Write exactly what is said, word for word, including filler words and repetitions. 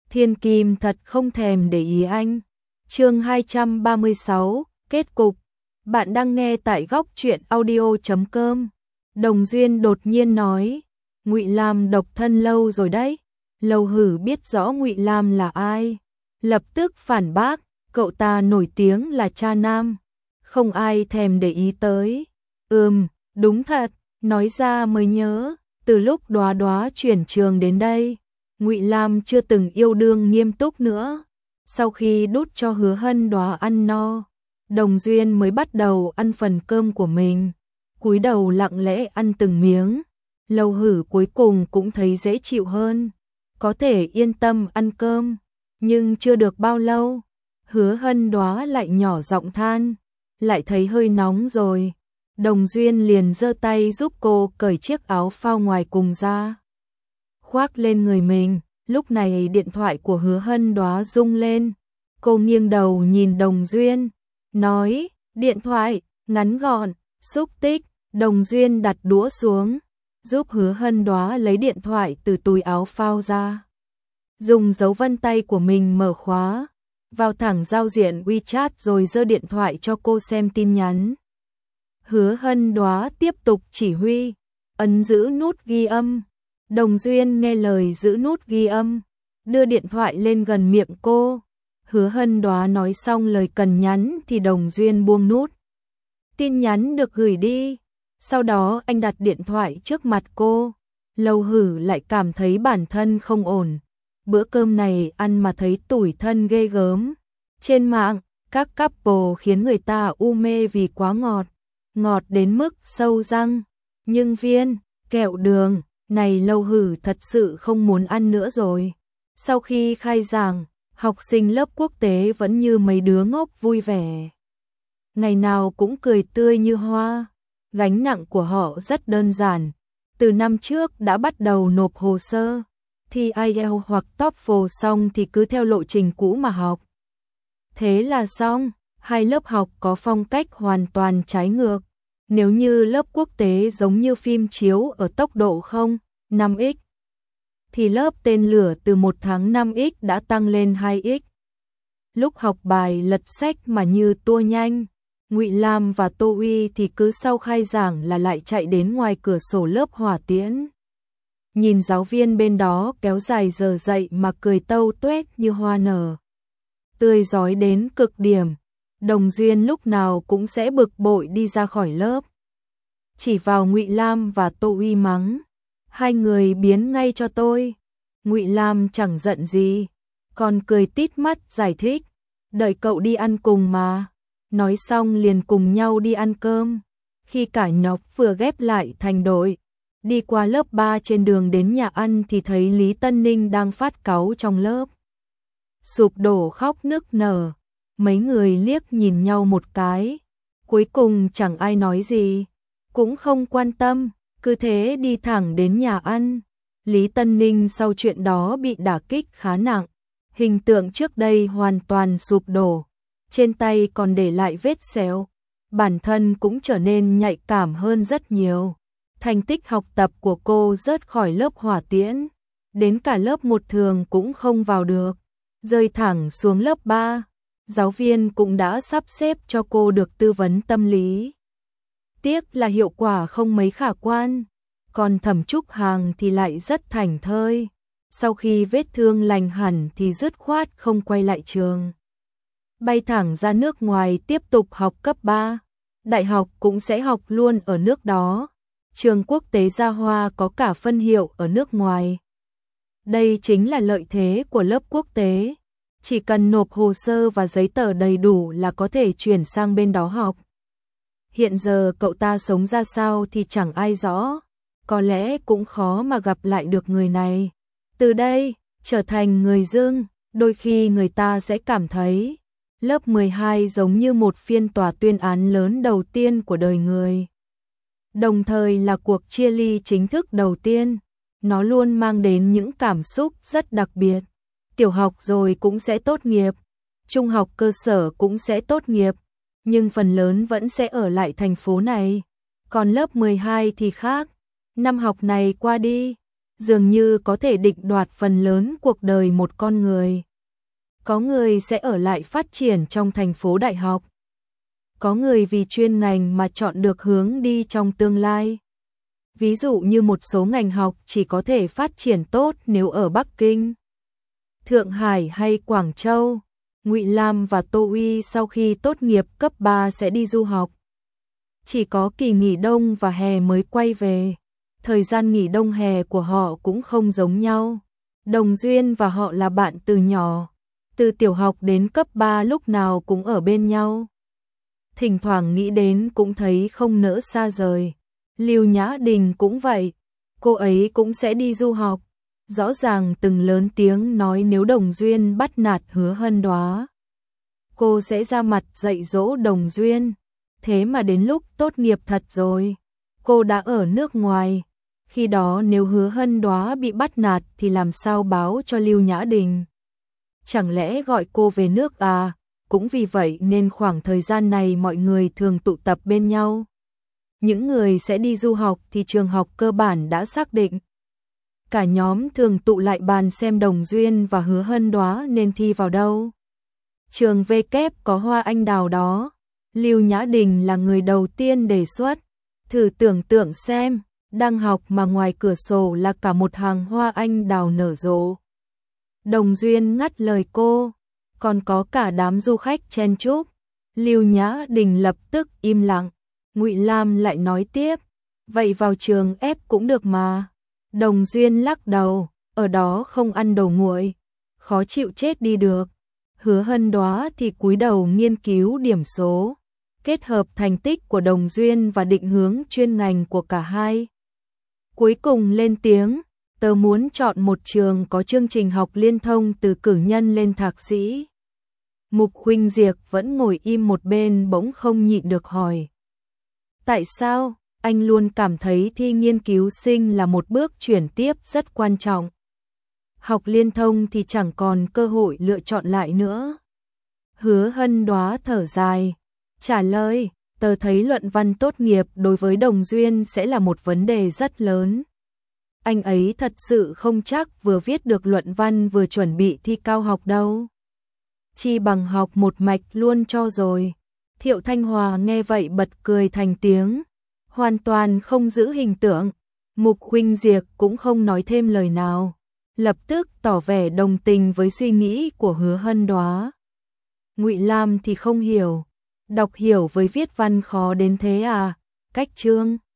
Thiên Kim thật không thèm để ý anh. Chương hai trăm ba mươi sáu, kết cục. Bạn đang nghe tại góc truyện audio chấm com. Đồng Duyên đột nhiên nói, Ngụy Lam độc thân lâu rồi đấy. Lầu Hử biết rõ Ngụy Lam là ai, lập tức phản bác, cậu ta nổi tiếng là cha nam, không ai thèm để ý tới. Ừm, đúng thật, nói ra mới nhớ, từ lúc Đóa Đóa chuyển trường đến đây, Ngụy Lam chưa từng yêu đương nghiêm túc nữa. Sau khi đút cho Hứa Hân Đóa ăn no, Đồng Duyên mới bắt đầu ăn phần cơm của mình, cúi đầu lặng lẽ ăn từng miếng. Lầu Hử cuối cùng cũng thấy dễ chịu hơn, có thể yên tâm ăn cơm, nhưng chưa được bao lâu, Hứa Hân Đóa lại nhỏ giọng than, lại thấy hơi nóng rồi. Đồng Duyên liền giơ tay giúp cô cởi chiếc áo phao ngoài cùng ra, khoác lên người mình. Lúc này điện thoại của Hứa Hân Đóa rung lên, cô nghiêng đầu nhìn Đồng Duyên, nói, điện thoại, ngắn gọn, xúc tích. Đồng Duyên đặt đũa xuống, giúp Hứa Hân Đóa lấy điện thoại từ túi áo phao ra, dùng dấu vân tay của mình mở khóa, vào thẳng giao diện WeChat rồi giơ điện thoại cho cô xem tin nhắn. Hứa Hân Đóa tiếp tục chỉ huy, ấn giữ nút ghi âm. Đồng Duyên nghe lời giữ nút ghi âm, đưa điện thoại lên gần miệng cô. Hứa Hân Đóa nói xong lời cần nhắn thì Đồng Duyên buông nút. Tin nhắn được gửi đi. Sau đó anh đặt điện thoại trước mặt cô. Lầu Hử lại cảm thấy bản thân không ổn. Bữa cơm này ăn mà thấy tủi thân ghê gớm. Trên mạng, các couple khiến người ta u mê vì quá ngọt. Ngọt đến mức sâu răng. Nhưng viên, kẹo đường này Lầu Hử thật sự không muốn ăn nữa rồi. Sau khi khai giảng, học sinh lớp quốc tế vẫn như mấy đứa ngốc vui vẻ. Ngày nào cũng cười tươi như hoa. Gánh nặng của họ rất đơn giản. Từ năm trước đã bắt đầu nộp hồ sơ. Thi ai eo hoặc TOEFL xong thì cứ theo lộ trình cũ mà học. Thế là xong. Hai lớp học có phong cách hoàn toàn trái ngược. Nếu như lớp quốc tế giống như phim chiếu ở tốc độ không, năm x, thì lớp tên lửa từ một tháng năm x đã tăng lên hai x. Lúc học bài lật sách mà như tua nhanh, Ngụy Lam và Tô Uy thì cứ sau khai giảng là lại chạy đến ngoài cửa sổ lớp hỏa tiễn. Nhìn giáo viên bên đó kéo dài giờ dạy mà cười tâu tuét như hoa nở, tươi rói đến cực điểm. Đồng Duyên lúc nào cũng sẽ bực bội đi ra khỏi lớp, chỉ vào Ngụy Lam và Tô Uy mắng, hai người biến ngay cho tôi. Ngụy Lam chẳng giận gì, còn cười tít mắt giải thích, đợi cậu đi ăn cùng mà. Nói xong liền cùng nhau đi ăn cơm. Khi cả nhóc vừa ghép lại thành đội, đi qua lớp ba trên đường đến nhà ăn thì thấy Lý Tân Ninh đang phát cáu trong lớp, sụp đổ khóc nức nở. Mấy người liếc nhìn nhau một cái, cuối cùng chẳng ai nói gì, cũng không quan tâm, cứ thế đi thẳng đến nhà ăn. Lý Tân Ninh sau chuyện đó bị đả kích khá nặng, hình tượng trước đây hoàn toàn sụp đổ, trên tay còn để lại vết sẹo, bản thân cũng trở nên nhạy cảm hơn rất nhiều. Thành tích học tập của cô rớt khỏi lớp hỏa tiễn, đến cả lớp một thường cũng không vào được, rơi thẳng xuống lớp ba. Giáo viên cũng đã sắp xếp cho cô được tư vấn tâm lý. Tiếc là hiệu quả không mấy khả quan, còn Thẩm Trúc Hàng thì lại rất thảnh thơi. Sau khi vết thương lành hẳn thì dứt khoát không quay lại trường, bay thẳng ra nước ngoài tiếp tục học cấp ba. Đại học cũng sẽ học luôn ở nước đó. Trường quốc tế Gia Hoa có cả phân hiệu ở nước ngoài. Đây chính là lợi thế của lớp quốc tế. Chỉ cần nộp hồ sơ và giấy tờ đầy đủ là có thể chuyển sang bên đó học. Hiện giờ cậu ta sống ra sao thì chẳng ai rõ, có lẽ cũng khó mà gặp lại được người này. Từ đây, trở thành người dưng, đôi khi người ta sẽ cảm thấy lớp mười hai giống như một phiên tòa tuyên án lớn đầu tiên của đời người. Đồng thời là cuộc chia ly chính thức đầu tiên, nó luôn mang đến những cảm xúc rất đặc biệt. Tiểu học rồi cũng sẽ tốt nghiệp, trung học cơ sở cũng sẽ tốt nghiệp, nhưng phần lớn vẫn sẽ ở lại thành phố này. Còn lớp mười hai thì khác, năm học này qua đi, dường như có thể định đoạt phần lớn cuộc đời một con người. Có người sẽ ở lại phát triển trong thành phố đại học. Có người vì chuyên ngành mà chọn được hướng đi trong tương lai. Ví dụ như một số ngành học chỉ có thể phát triển tốt nếu ở Bắc Kinh, Thượng Hải hay Quảng Châu. Ngụy Lam và Tô Uy sau khi tốt nghiệp cấp ba sẽ đi du học. Chỉ có kỳ nghỉ đông và hè mới quay về. Thời gian nghỉ đông hè của họ cũng không giống nhau. Đồng Duyên và họ là bạn từ nhỏ, từ tiểu học đến cấp ba lúc nào cũng ở bên nhau. Thỉnh thoảng nghĩ đến cũng thấy không nỡ xa rời. Lưu Nhã Đình cũng vậy, cô ấy cũng sẽ đi du học. Rõ ràng từng lớn tiếng nói nếu Đồng Duyên bắt nạt Hứa Hân Đoá, cô sẽ ra mặt dạy dỗ Đồng Duyên. Thế mà đến lúc tốt nghiệp thật rồi, cô đã ở nước ngoài. Khi đó nếu Hứa Hân Đoá bị bắt nạt thì làm sao báo cho Lưu Nhã Đình? Chẳng lẽ gọi cô về nước à? Cũng vì vậy nên khoảng thời gian này mọi người thường tụ tập bên nhau. Những người sẽ đi du học thì trường học cơ bản đã xác định. Cả nhóm thường tụ lại bàn xem Đồng Duyên và Hứa Hân Đoá nên thi vào đâu. Trường V kép có hoa anh đào đó. Lưu Nhã Đình là người đầu tiên đề xuất. Thử tưởng tượng xem, đang học mà ngoài cửa sổ là cả một hàng hoa anh đào nở rộ. Đồng Duyên ngắt lời cô, còn có cả đám du khách chen chúc. Lưu Nhã Đình lập tức im lặng. Ngụy Lam lại nói tiếp, vậy vào trường ép cũng được mà. Đồng Duyên lắc đầu, ở đó không ăn đồ nguội, khó chịu chết đi được. Hứa Hân Đoá thì cúi đầu nghiên cứu điểm số, kết hợp thành tích của Đồng Duyên và định hướng chuyên ngành của cả hai. Cuối cùng lên tiếng, tớ muốn chọn một trường có chương trình học liên thông từ cử nhân lên thạc sĩ. Mục Khuynh Diệp vẫn ngồi im một bên bỗng không nhịn được hỏi. Tại sao? Anh luôn cảm thấy thi nghiên cứu sinh là một bước chuyển tiếp rất quan trọng. Học liên thông thì chẳng còn cơ hội lựa chọn lại nữa. Hứa Hân Đoá thở dài, trả lời, tớ thấy luận văn tốt nghiệp đối với Đồng Duyên sẽ là một vấn đề rất lớn. Anh ấy thật sự không chắc vừa viết được luận văn vừa chuẩn bị thi cao học đâu. Chi bằng học một mạch luôn cho rồi. Thiệu Thanh Hòa nghe vậy bật cười thành tiếng, hoàn toàn không giữ hình tượng. Mục Khuynh Diệp cũng không nói thêm lời nào, lập tức tỏ vẻ đồng tình với suy nghĩ của Hứa Hân Đoá. Ngụy Lam thì không hiểu, đọc hiểu với viết văn khó đến thế à? Cách chương